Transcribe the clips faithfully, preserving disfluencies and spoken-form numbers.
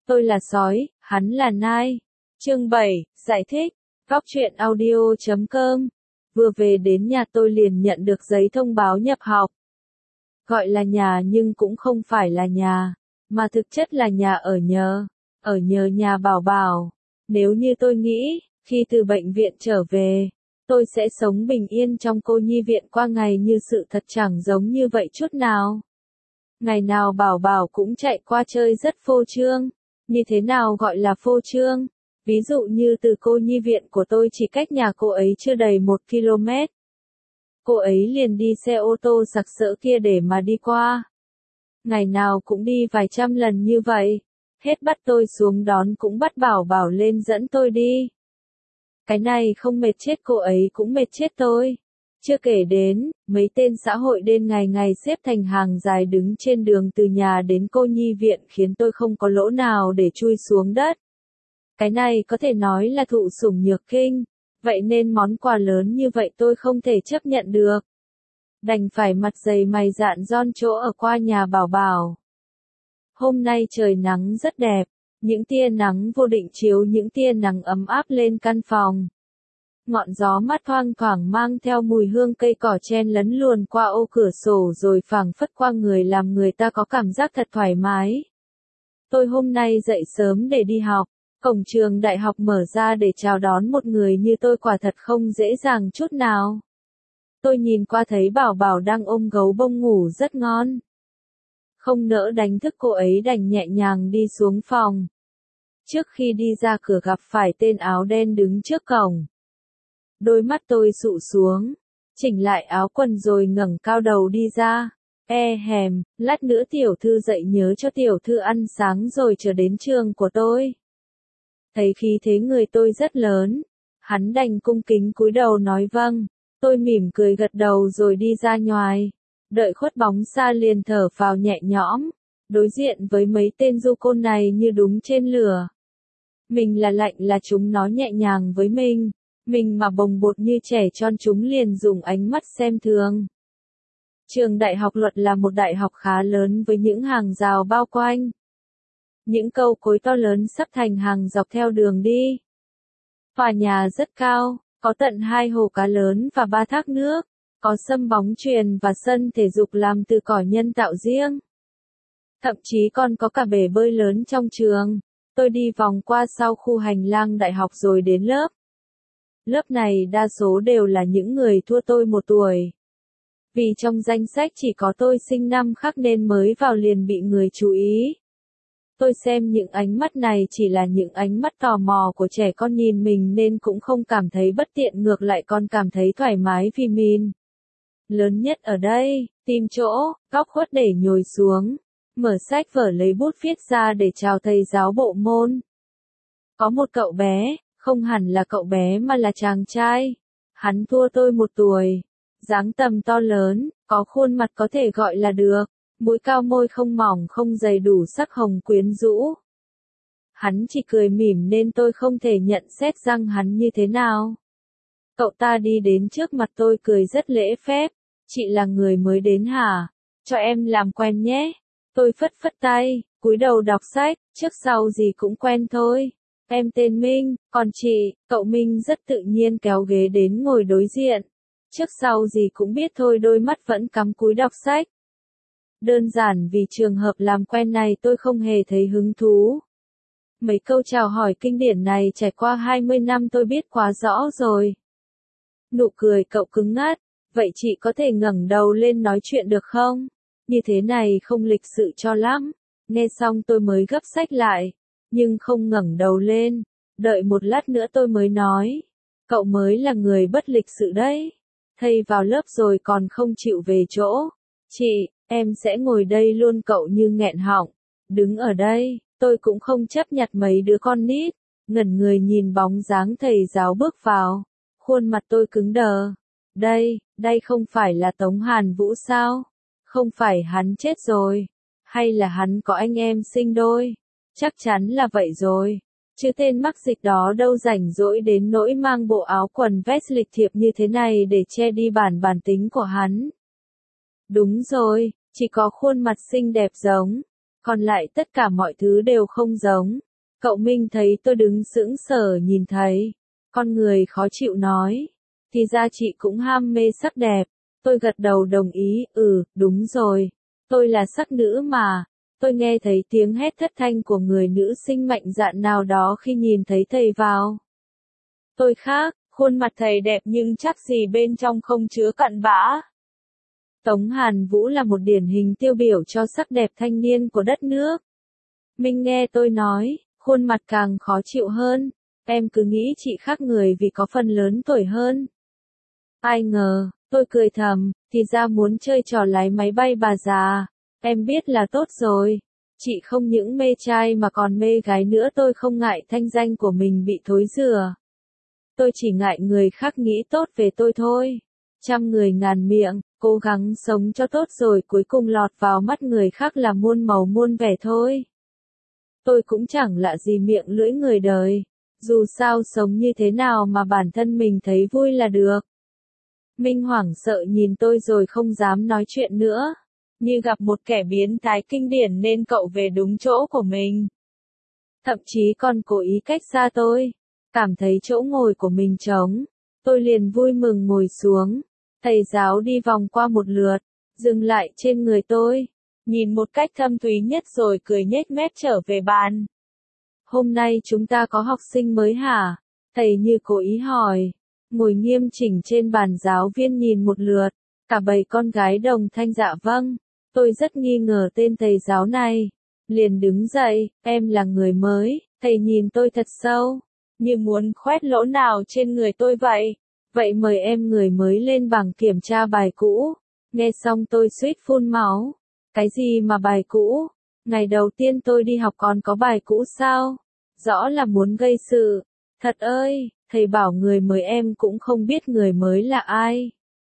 Tôi là sói, hắn là nai. Chương bảy, giải thích. Góc truyện audio chấm com. Vừa về đến nhà tôi liền nhận được giấy thông báo nhập học. Gọi là nhà nhưng cũng không phải là nhà, mà thực chất là nhà ở nhờ, ở nhờ nhà Bảo Bảo. Nếu như tôi nghĩ, khi từ bệnh viện trở về, tôi sẽ sống bình yên trong cô nhi viện qua ngày như sự thật chẳng giống như vậy chút nào. Ngày nào Bảo Bảo cũng chạy qua chơi rất phô trương. Như thế nào gọi là phô trương? Ví dụ như từ cô nhi viện của tôi chỉ cách nhà cô ấy chưa đầy một ki lô mét. Cô ấy liền đi xe ô tô sặc sỡ kia để mà đi qua. Ngày nào cũng đi vài trăm lần như vậy. Hết bắt tôi xuống đón cũng bắt Bảo Bảo lên dẫn tôi đi. Cái này không mệt chết cô ấy cũng mệt chết tôi. Chưa kể đến, mấy tên xã hội đen ngày ngày xếp thành hàng dài đứng trên đường từ nhà đến cô nhi viện khiến tôi không có lỗ nào để chui xuống đất. Cái này có thể nói là thụ sủng nhược kinh, vậy nên món quà lớn như vậy tôi không thể chấp nhận được. Đành phải mặt dày mày dạn ron chỗ ở qua nhà Bảo Bảo. Hôm nay trời nắng rất đẹp, những tia nắng vô định chiếu những tia nắng ấm áp lên căn phòng. Ngọn gió mát thoang thoảng mang theo mùi hương cây cỏ chen lấn luồn qua ô cửa sổ rồi phảng phất qua người làm người ta có cảm giác thật thoải mái. Tôi hôm nay dậy sớm để đi học, cổng trường đại học mở ra để chào đón một người như tôi quả thật không dễ dàng chút nào. Tôi nhìn qua thấy Bảo Bảo đang ôm gấu bông ngủ rất ngon. Không nỡ đánh thức cô ấy đành nhẹ nhàng đi xuống phòng. Trước khi đi ra cửa gặp phải tên áo đen đứng trước cổng. Đôi mắt tôi sụ xuống, chỉnh lại áo quần rồi ngẩng cao đầu đi ra. E hèm, lát nữa tiểu thư dậy nhớ cho tiểu thư ăn sáng rồi trở đến trường của tôi. Thấy khí thế người tôi rất lớn, hắn đành cung kính cúi đầu nói vâng. Tôi mỉm cười gật đầu rồi đi ra ngoài. Đợi khuất bóng xa liền thở phào nhẹ nhõm. Đối diện với mấy tên du côn này như đúng trên lửa. Mình là lạnh là chúng nó nhẹ nhàng với mình. Mình mà bồng bột như trẻ tròn chúng liền dùng ánh mắt xem thường. Trường đại học luật là một đại học khá lớn với những hàng rào bao quanh. Những cầu cối to lớn sắp thành hàng dọc theo đường đi. Tòa nhà rất cao, có tận hai hồ cá lớn và ba thác nước, có sân bóng chuyền và sân thể dục làm từ cỏ nhân tạo riêng. Thậm chí còn có cả bể bơi lớn trong trường. Tôi đi vòng qua sau khu hành lang đại học rồi đến lớp. Lớp này đa số đều là những người thua tôi một tuổi. Vì trong danh sách chỉ có tôi sinh năm khác nên mới vào liền bị người chú ý. Tôi xem những ánh mắt này chỉ là những ánh mắt tò mò của trẻ con nhìn mình nên cũng không cảm thấy bất tiện, ngược lại còn cảm thấy thoải mái vì mình lớn nhất ở đây, tìm chỗ, góc khuất để nhồi xuống, mở sách vở lấy bút viết ra để chào thầy giáo bộ môn. Có một cậu bé, không hẳn là cậu bé mà là chàng trai. Hắn thua tôi một tuổi, dáng tầm to lớn, có khuôn mặt có thể gọi là được. Mũi cao môi không mỏng không dày đủ sắc hồng quyến rũ. Hắn chỉ cười mỉm nên tôi không thể nhận xét rằng hắn như thế nào. Cậu ta đi đến trước mặt tôi cười rất lễ phép. Chị là người mới đến hả? Cho em làm quen nhé. Tôi phất phất tay, cúi đầu đọc sách, trước sau gì cũng quen thôi. Em tên Minh, còn chị, cậu Minh rất tự nhiên kéo ghế đến ngồi đối diện. Trước sau gì cũng biết thôi, đôi mắt vẫn cắm cúi đọc sách. Đơn giản vì trường hợp làm quen này tôi không hề thấy hứng thú. Mấy câu chào hỏi kinh điển này trải qua hai mươi năm tôi biết quá rõ rồi. Nụ cười cậu cứng ngắt, vậy chị có thể ngẩng đầu lên nói chuyện được không? Như thế này không lịch sự cho lắm. Nghe xong tôi mới gấp sách lại, nhưng không ngẩng đầu lên. Đợi một lát nữa tôi mới nói, cậu mới là người bất lịch sự đấy. Thầy vào lớp rồi còn không chịu về chỗ. Chị, em sẽ ngồi đây luôn, cậu như nghẹn họng. Đứng ở đây, tôi cũng không chấp nhặt mấy đứa con nít. Ngẩn người nhìn bóng dáng thầy giáo bước vào. Khuôn mặt tôi cứng đờ. Đây, đây không phải là Tống Hàn Vũ sao? Không phải hắn chết rồi? Hay là hắn có anh em sinh đôi? Chắc chắn là vậy rồi. Chứ tên mắc dịch đó đâu rảnh rỗi đến nỗi mang bộ áo quần vest lịch thiệp như thế này để che đi bản bản tính của hắn. Đúng rồi, chỉ có khuôn mặt xinh đẹp giống. còn lại tất cả mọi thứ đều không giống. Cậu Minh thấy tôi đứng sững sờ nhìn thấy, con người khó chịu nói, thì ra chị cũng ham mê sắc đẹp. Tôi gật đầu đồng ý, ừ, đúng rồi, tôi là sắc nữ mà. Tôi nghe thấy tiếng hét thất thanh của người nữ sinh mạnh dạn nào đó khi nhìn thấy thầy vào. Tôi khác, khuôn mặt thầy đẹp nhưng chắc gì bên trong không chứa cặn bã. Tống Hàn Vũ là một điển hình tiêu biểu cho sắc đẹp thanh niên của đất nước. Minh nghe tôi nói, khuôn mặt càng khó chịu hơn, em cứ nghĩ chị khác người vì có phần lớn tuổi hơn. Ai ngờ, tôi cười thầm, thì ra muốn chơi trò lái máy bay bà già, em biết là tốt rồi. Chị không những mê trai mà còn mê gái nữa, tôi không ngại thanh danh của mình bị thối rửa. Tôi chỉ ngại người khác nghĩ tốt về tôi thôi. Trăm người ngàn miệng, cố gắng sống cho tốt rồi cuối cùng lọt vào mắt người khác là muôn màu muôn vẻ thôi. Tôi cũng chẳng lạ gì miệng lưỡi người đời. Dù sao sống như thế nào mà bản thân mình thấy vui là được. Minh hoảng sợ nhìn tôi rồi không dám nói chuyện nữa. Như gặp một kẻ biến thái kinh điển nên cậu về đúng chỗ của mình. Thậm chí còn cố ý cách xa tôi. Cảm thấy chỗ ngồi của mình trống. Tôi liền vui mừng ngồi xuống. Thầy giáo đi vòng qua một lượt. Dừng lại trên người tôi. Nhìn một cách thâm thúy nhất rồi cười nhếch mép trở về bàn. Hôm nay chúng ta có học sinh mới hả? Thầy như cố ý hỏi. Ngồi nghiêm chỉnh trên bàn, giáo viên nhìn một lượt. Cả bầy con gái đồng thanh dạ vâng. Tôi rất nghi ngờ tên thầy giáo này. Liền đứng dậy, em là người mới. Thầy nhìn tôi thật sâu. Như muốn khoét lỗ nào trên người tôi vậy. Vậy mời em người mới lên bảng kiểm tra bài cũ. Nghe xong tôi suýt phun máu. Cái gì mà bài cũ? Ngày đầu tiên tôi đi học còn có bài cũ sao? Rõ là muốn gây sự. Thật ơi, thầy bảo người mới, em cũng không biết người mới là ai.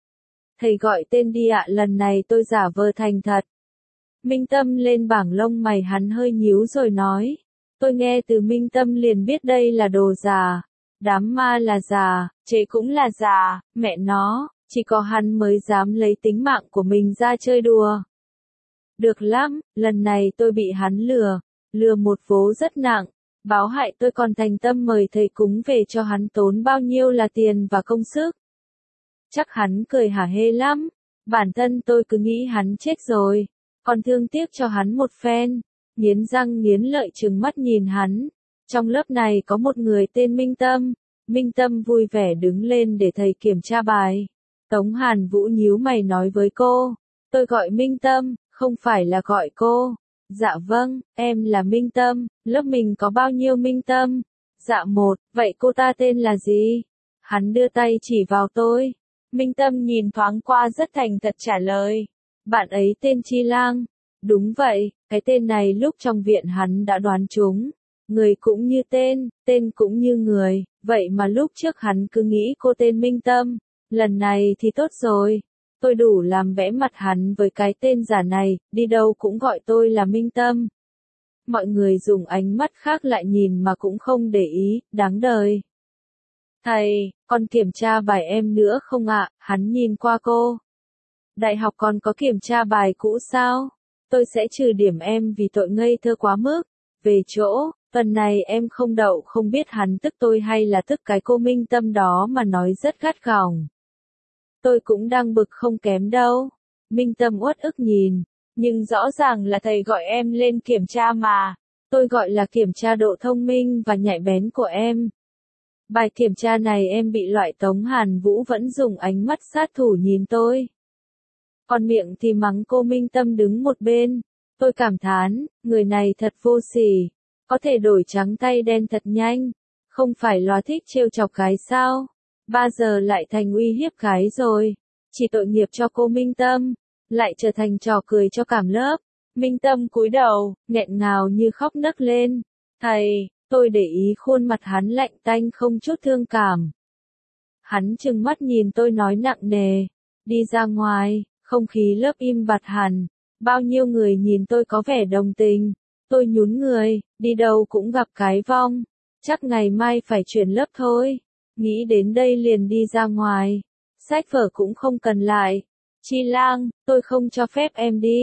Thầy gọi tên đi ạ. Lần này tôi giả vờ thành thật. Minh Tâm lên bảng, lông mày hắn hơi nhíu rồi nói. Tôi nghe từ Minh Tâm liền biết đây là đồ già. Đám ma là già, chế cũng là già, mẹ nó, chỉ có hắn mới dám lấy tính mạng của mình ra chơi đùa. Được lắm, lần này tôi bị hắn lừa, lừa một vố rất nặng, báo hại tôi còn thành tâm mời thầy cúng về cho hắn, tốn bao nhiêu là tiền và công sức. Chắc hắn cười hả hê lắm, bản thân tôi cứ nghĩ hắn chết rồi, còn thương tiếc cho hắn một phen, nghiến răng nghiến lợi trừng mắt nhìn hắn. Trong lớp này có một người tên Minh Tâm, Minh Tâm vui vẻ đứng lên để thầy kiểm tra bài. Tống Hàn Vũ nhíu mày nói với cô, tôi gọi Minh Tâm, không phải là gọi cô. Dạ vâng, em là Minh Tâm, lớp mình có bao nhiêu Minh Tâm? Dạ một, vậy cô ta tên là gì? Hắn đưa tay chỉ vào tôi. Minh Tâm nhìn thoáng qua rất thành thật trả lời. Bạn ấy tên Chi Lang. Đúng vậy, cái tên này lúc trong viện hắn đã đoán trúng. Người cũng như tên, tên cũng như người, vậy mà lúc trước hắn cứ nghĩ cô tên Minh Tâm. Lần này thì tốt rồi. Tôi đủ làm vẽ mặt hắn với cái tên giả này, đi đâu cũng gọi tôi là Minh Tâm. Mọi người dùng ánh mắt khác lại nhìn mà cũng không để ý, đáng đời. Thầy, còn kiểm tra bài em nữa không ạ? Hắn nhìn qua cô. Đại học còn có kiểm tra bài cũ sao? Tôi sẽ trừ điểm em vì tội ngây thơ quá mức. Về chỗ, tuần này em không đậu, không biết hắn tức tôi hay là tức cái cô Minh Tâm đó mà nói rất gắt gỏng. Tôi cũng đang bực không kém đâu. Minh Tâm uất ức nhìn. Nhưng rõ ràng là thầy gọi em lên kiểm tra mà. Tôi gọi là kiểm tra độ thông minh và nhạy bén của em. Bài kiểm tra này em bị loại. Tống Hàn Vũ vẫn dùng ánh mắt sát thủ nhìn tôi. Còn miệng thì mắng cô Minh Tâm đứng một bên. Tôi cảm thán, người này thật vô sỉ. Có thể đổi trắng tay đen thật nhanh. Không phải lo thích trêu chọc gái sao? Ba giờ lại thành uy hiếp gái rồi. Chỉ tội nghiệp cho cô Minh Tâm. Lại trở thành trò cười cho cảm lớp. Minh Tâm cúi đầu, nghẹn ngào như khóc nấc lên. Thầy, tôi để ý khuôn mặt hắn lạnh tanh không chút thương cảm. Hắn trừng mắt nhìn tôi nói nặng nề. Đi ra ngoài, không khí lớp im bặt hẳn. Bao nhiêu người nhìn tôi có vẻ đồng tình. Tôi nhún người, đi đâu cũng gặp cái vong. Chắc ngày mai phải chuyển lớp thôi. Nghĩ đến đây liền đi ra ngoài. Sách vở cũng không cần lại. Chi Lang, tôi không cho phép em đi.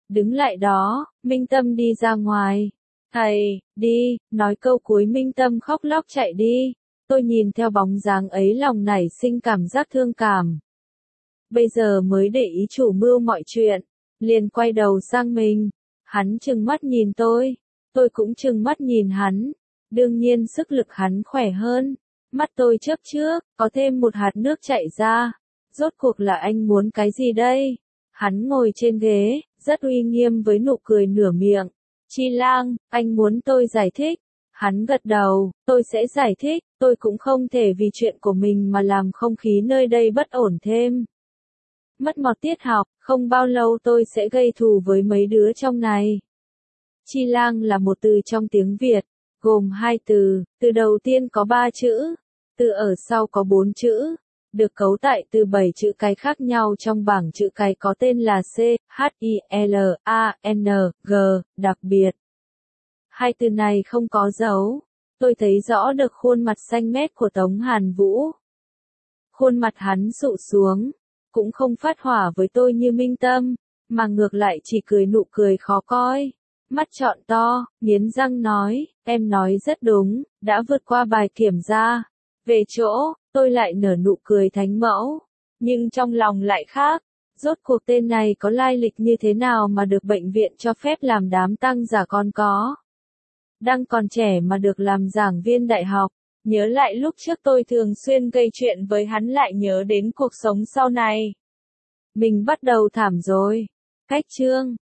Đứng lại đó, Minh Tâm đi ra ngoài. Thầy, đi, nói câu cuối Minh Tâm khóc lóc chạy đi. Tôi nhìn theo bóng dáng ấy lòng nảy sinh cảm giác thương cảm. Bây giờ mới để ý chủ mưu mọi chuyện, liền quay đầu sang mình. Hắn trừng mắt nhìn tôi, tôi cũng trừng mắt nhìn hắn. Đương nhiên sức lực hắn khỏe hơn. Mắt tôi chớp trước, có thêm một hạt nước chảy ra. Rốt cuộc là anh muốn cái gì đây? Hắn ngồi trên ghế, rất uy nghiêm với nụ cười nửa miệng. Chi Lang, anh muốn tôi giải thích. Hắn gật đầu, tôi sẽ giải thích, tôi cũng không thể vì chuyện của mình mà làm không khí nơi đây bất ổn thêm. Mất một tiết học, không bao lâu tôi sẽ gây thù với mấy đứa trong này. Chi Lang là một từ trong tiếng Việt, gồm hai từ, từ đầu tiên có ba chữ, từ ở sau có bốn chữ, được cấu tại từ bảy chữ cái khác nhau trong bảng chữ cái có tên là C, H, I, L, A, N, G, đặc biệt. Hai từ này không có dấu, tôi thấy rõ được khuôn mặt xanh mét của Tống Hàn Vũ. Khuôn mặt hắn sụ xuống, cũng không phát hỏa với tôi như Minh Tâm, mà ngược lại chỉ cười nụ cười khó coi. Mắt trọn to, nghiến răng nói, em nói rất đúng, đã vượt qua bài kiểm tra. Về chỗ, tôi lại nở nụ cười thánh mẫu. Nhưng trong lòng lại khác, rốt cuộc tên này có lai lịch như thế nào mà được bệnh viện cho phép làm đám tang giả con có. Đang còn trẻ mà được làm giảng viên đại học, nhớ lại lúc trước tôi thường xuyên gây chuyện với hắn lại nhớ đến cuộc sống sau này. Mình bắt đầu thảm rồi. Cách chương